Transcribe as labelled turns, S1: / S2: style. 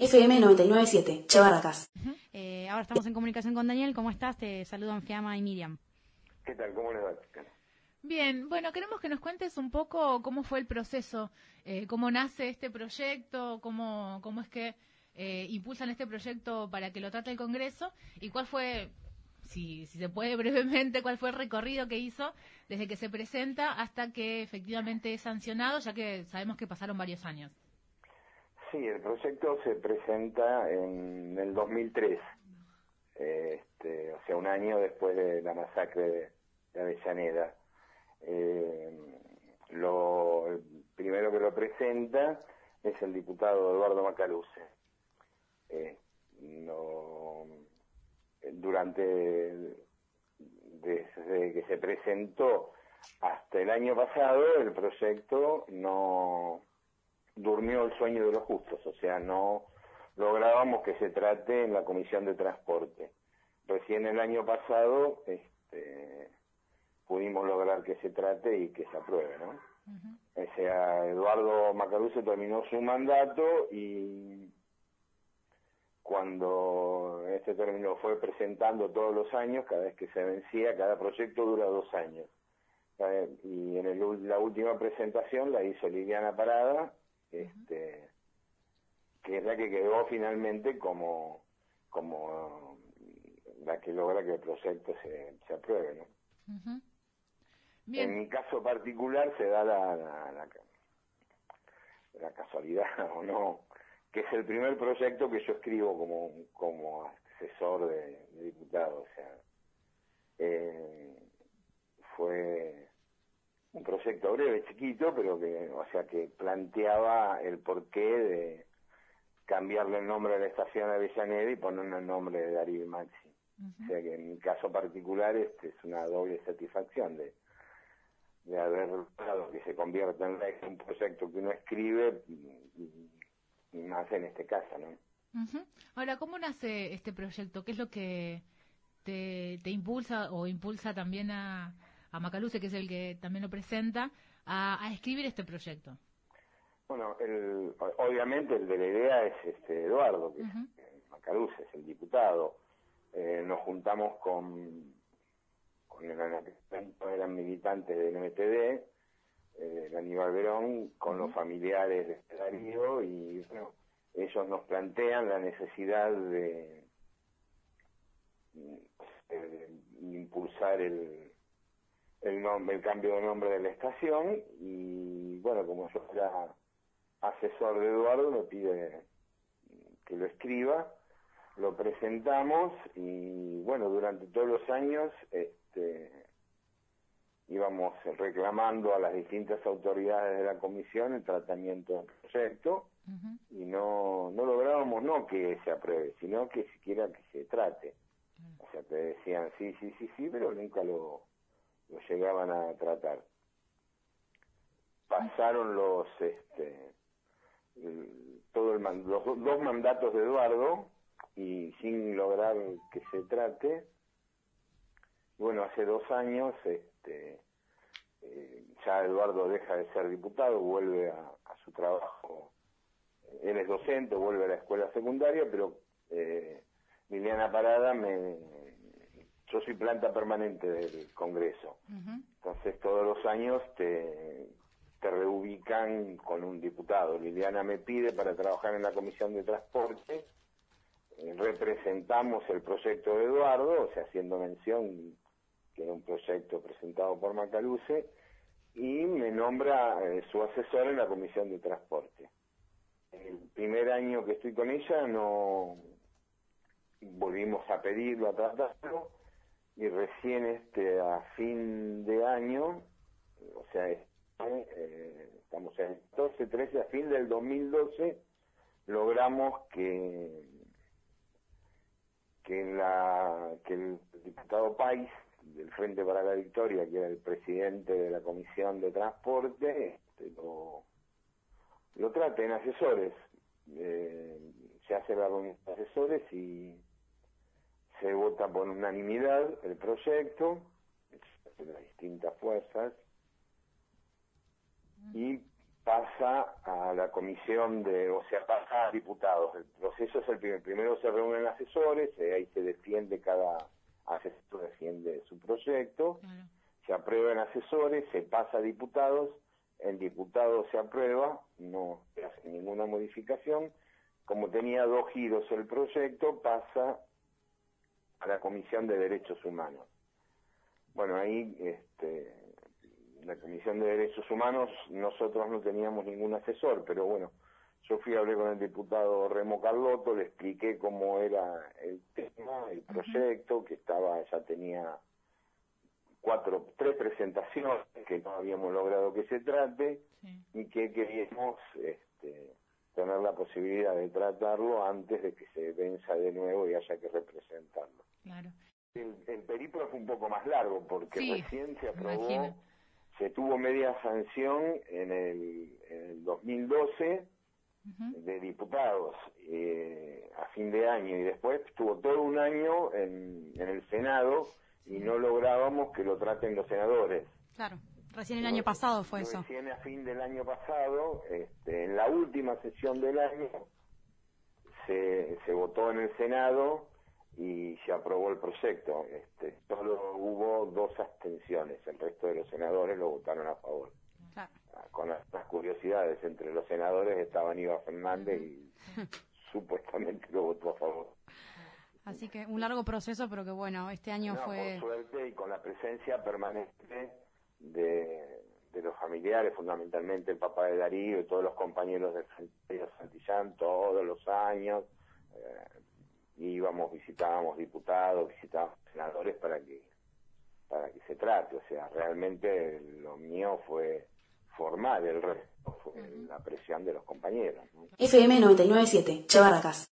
S1: FM 99.7, Che Barracas.
S2: Ahora estamos en comunicación con Daniel. ¿Cómo estás? Te saludan Fiamma y Miriam.
S3: ¿Qué tal? ¿Cómo les va?
S4: Bien, bueno, queremos que nos cuentes un poco cómo fue el proceso, cómo nace este proyecto, cómo es que impulsan este proyecto para que lo trate el Congreso y cuál fue, si se puede brevemente, cuál fue el recorrido que hizo desde que se presenta hasta que efectivamente es sancionado, ya que sabemos que pasaron varios años.
S3: Sí, el proyecto se presenta en el 2003, o sea, un año después de la masacre de Avellaneda. El primero que lo presenta es el diputado Eduardo Macaluce. Desde que se presentó hasta el año pasado, el proyecto no durmió el sueño de los justos, o sea, no lográbamos que se trate en la Comisión de Transporte. Recién el año pasado pudimos lograr que se trate y que se apruebe, ¿no? Uh-huh. O sea, Eduardo Macaluce terminó su mandato y cuando terminó fue presentando todos los años, cada vez que se vencía, cada proyecto dura 2 años. Y en la última presentación la hizo Liliana Parada, que es la que quedó finalmente como la que logra que el proyecto se apruebe, ¿no? Uh-huh. Bien. En mi caso particular se da la casualidad, o no, que es el primer proyecto que yo escribo como asesor de diputado, o sea, fue un proyecto breve, chiquito, pero que planteaba el porqué de cambiarle el nombre a la estación de Avellaneda y ponerle el nombre de Darío Maxi. Uh-huh. O sea que en mi caso particular es una doble satisfacción de haber logrado que se convierta en un proyecto que uno escribe y más en este caso, ¿no?
S4: Uh-huh. Ahora, ¿cómo nace este proyecto? ¿Qué es lo que te impulsa o impulsa también a Macaluce, que es el que también lo presenta, a escribir este proyecto?
S3: Bueno, obviamente el de la idea es Eduardo, que uh-huh. es Macaluce, es el diputado. Nos juntamos con eran militantes del MPD, Aníbal Verón, con los familiares de Darío, y bueno, ellos nos plantean la necesidad de impulsar el cambio de nombre de la estación, y bueno, como yo era asesor de Eduardo, me pide que lo escriba, lo presentamos, y bueno, durante todos los años íbamos reclamando a las distintas autoridades de la comisión el tratamiento del proyecto, uh-huh. y no lográbamos que se apruebe, sino que siquiera que se trate. Uh-huh. O sea, te decían sí, pero nunca lo llegaban a tratar. Pasaron los 2 mandatos de Eduardo y sin lograr que se trate. Bueno, hace 2 años ya Eduardo deja de ser diputado, vuelve a su trabajo. Él es docente, vuelve a la escuela secundaria, pero Liliana Parada yo soy planta permanente del Congreso. Uh-huh. Entonces todos los años te reubican con un diputado. Liliana me pide para trabajar en la Comisión de Transporte, representamos el proyecto de Eduardo, o sea, haciendo mención que era un proyecto presentado por Macaluce, y me nombra su asesor en la Comisión de Transporte. El primer año que estoy con ella no volvimos a pedirlo, a tratarlo, y recién a fin de año, o sea, estamos en 13, a fin del 2012, logramos que el diputado País del Frente para la Victoria, que era el presidente de la Comisión de Transporte, lo trate en asesores. Se hace la reunión de asesores y se vota por unanimidad el proyecto de las distintas fuerzas, y pasa a la comisión pasa a diputados. El proceso es el primero se reúnen asesores, ahí se defiende, cada asesor defiende su proyecto, se aprueba en asesores, se pasa a diputados, en diputados se aprueba, no se hace ninguna modificación. Como tenía 2 giros el proyecto, pasa a la Comisión de Derechos Humanos. Bueno, ahí la Comisión de Derechos Humanos, nosotros no teníamos ningún asesor, pero bueno, yo hablé con el diputado Remo Carlotto, le expliqué cómo era el tema, el proyecto, que ya tenía 3 presentaciones, que no habíamos logrado que se trate, y que queríamos tener la posibilidad de tratarlo antes de que se venza de nuevo y haya que representarlo.
S4: Claro.
S3: El periplo fue un poco más largo, porque recién se aprobó,
S4: imagino.
S3: se tuvo media sanción en el 2012 de diputados a fin de año, y después estuvo todo un año en el Senado y no lográbamos que lo traten los senadores.
S2: Claro, recién el año pasado fue eso.
S3: Recién a fin del año pasado, en la última sesión del año, se votó en el Senado y se aprobó el proyecto. Solo hubo 2 abstenciones, el resto de los senadores lo votaron a favor.
S2: Claro.
S3: Con las curiosidades, entre los senadores estaba Aníbal Fernández y supuestamente lo votó a favor.
S2: Así que un largo proceso, pero que bueno, este año fue...
S3: Por suerte, y con la presencia permanente de los familiares, fundamentalmente el papá de Darío y todos los compañeros de Santillán, todos los años, visitábamos diputados, visitábamos senadores para que se trate. O sea, realmente lo mío fue formal, el resto fue la presión de los compañeros, ¿no?
S1: FM 99.7, Chavarracas.